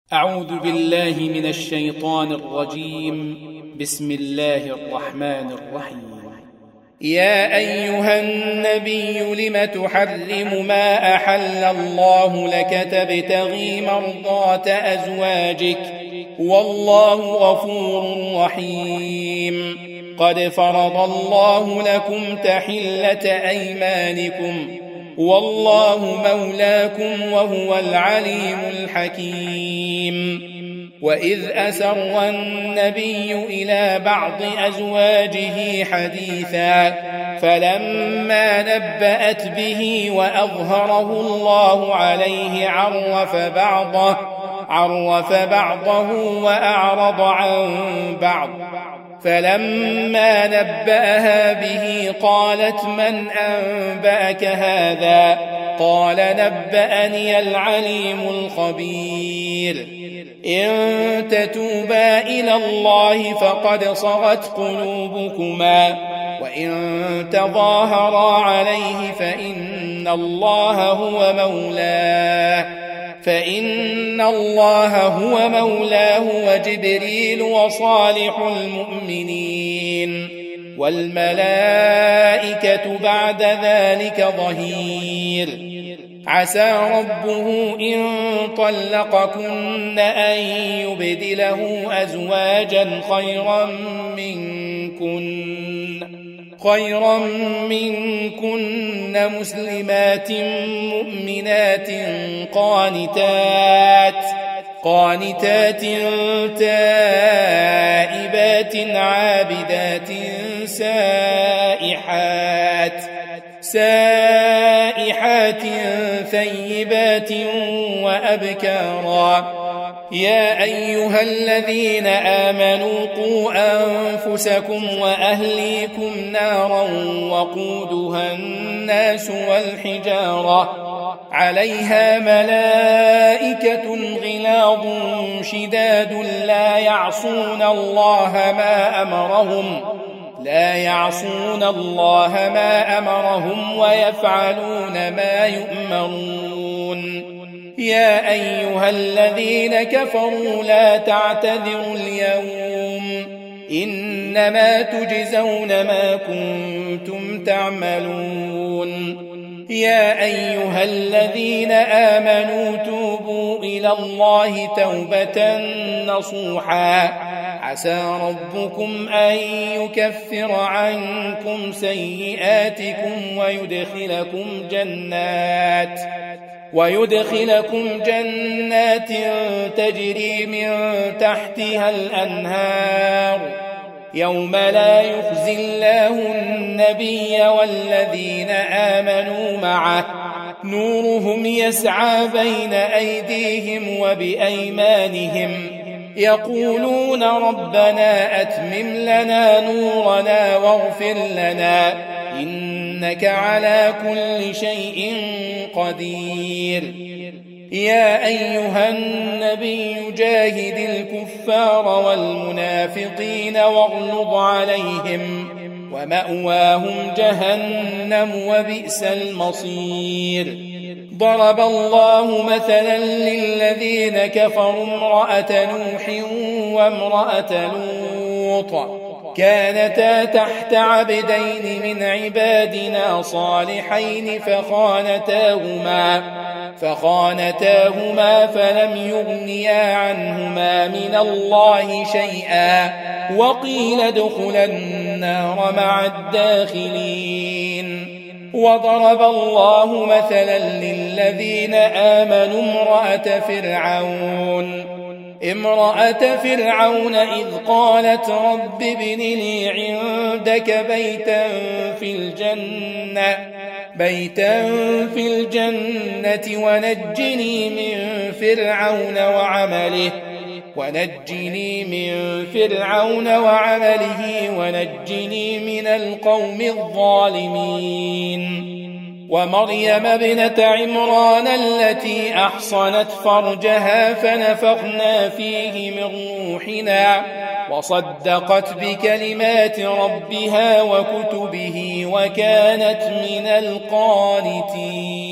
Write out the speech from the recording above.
أعوذ بالله من الشيطان الرجيم. بسم الله الرحمن الرحيم. يا أيها النبي لم تحرم ما أحل الله لك تبتغي مرضات أزواجك والله غفور رحيم. قد فرض الله لكم تحلة أيمانكم والله مولاكم وهو العليم الحكيم. وإذ أسر النبي إلى بعض أزواجه حديثا فلما نبأت به وأظهره الله عليه عرف بعضه وأعرض عن بعض. فلما نبأها به قالت من أنبأك هذا؟ قال نبأني العليم الخبير. إن تتوبا إلى الله فقد صغت قلوبكما وإن تظاهرا عليه فإن الله هو مولاه وجبريل وصالح المؤمنين والملائكة بعد ذلك ظهير. عسى ربه إن طلقكن أن يبدله أزواجا خيرا منكن مسلمات مؤمنات قانتات تائبات عابدات سائحات ثيبات وأبكارا. يا أيها الذين آمنوا قوا أنفسكم وأهليكم نارا وقودها الناس والحجارة عليها ملائكة غلاظ شداد لا يعصون الله ما أمرهم ويفعلون ما يؤمرون. يا أيها الذين كفروا لا تعتذروا اليوم إنما تجزون ما كنتم تعملون. يا أيها الذين آمنوا توبوا إلى الله توبة نصوحا عسى ربكم أن يكفر عنكم سيئاتكم ويدخلكم جنات تجري من تحتها الأنهار يوم لا يخزي الله النبي والذين آمنوا معه نورهم يسعى بين أيديهم وبأيمانهم يقولون ربنا أتمم لنا نورنا واغفر لنا إنك على كل شيء قدير. يا أيها النبي جاهد الكفار والمنافقين واغلظ عليهم ومأواهم جهنم وبئس المصير. ضرب الله مثلا للذين كفروا امرأة نوح وامرأة لوط كانتا تحت عبدين من عبادنا صالحين فخانتاهما فلم يغنيا عنهما من الله شيئا وقيل ادخلا النار مع الداخلين. وضرب الله مثلا للذين آمنوا امرأة فرعون إذ قالت رب ابن لي عندك بيتا في الجنة ونجني من فرعون وعمله ونجني من القوم الظالمين. ومريم ابنة عمران التي أحصنت فرجها فنفخنا فيه من روحنا وصدقت بكلمات ربها وكتبه وكانت من القانتين.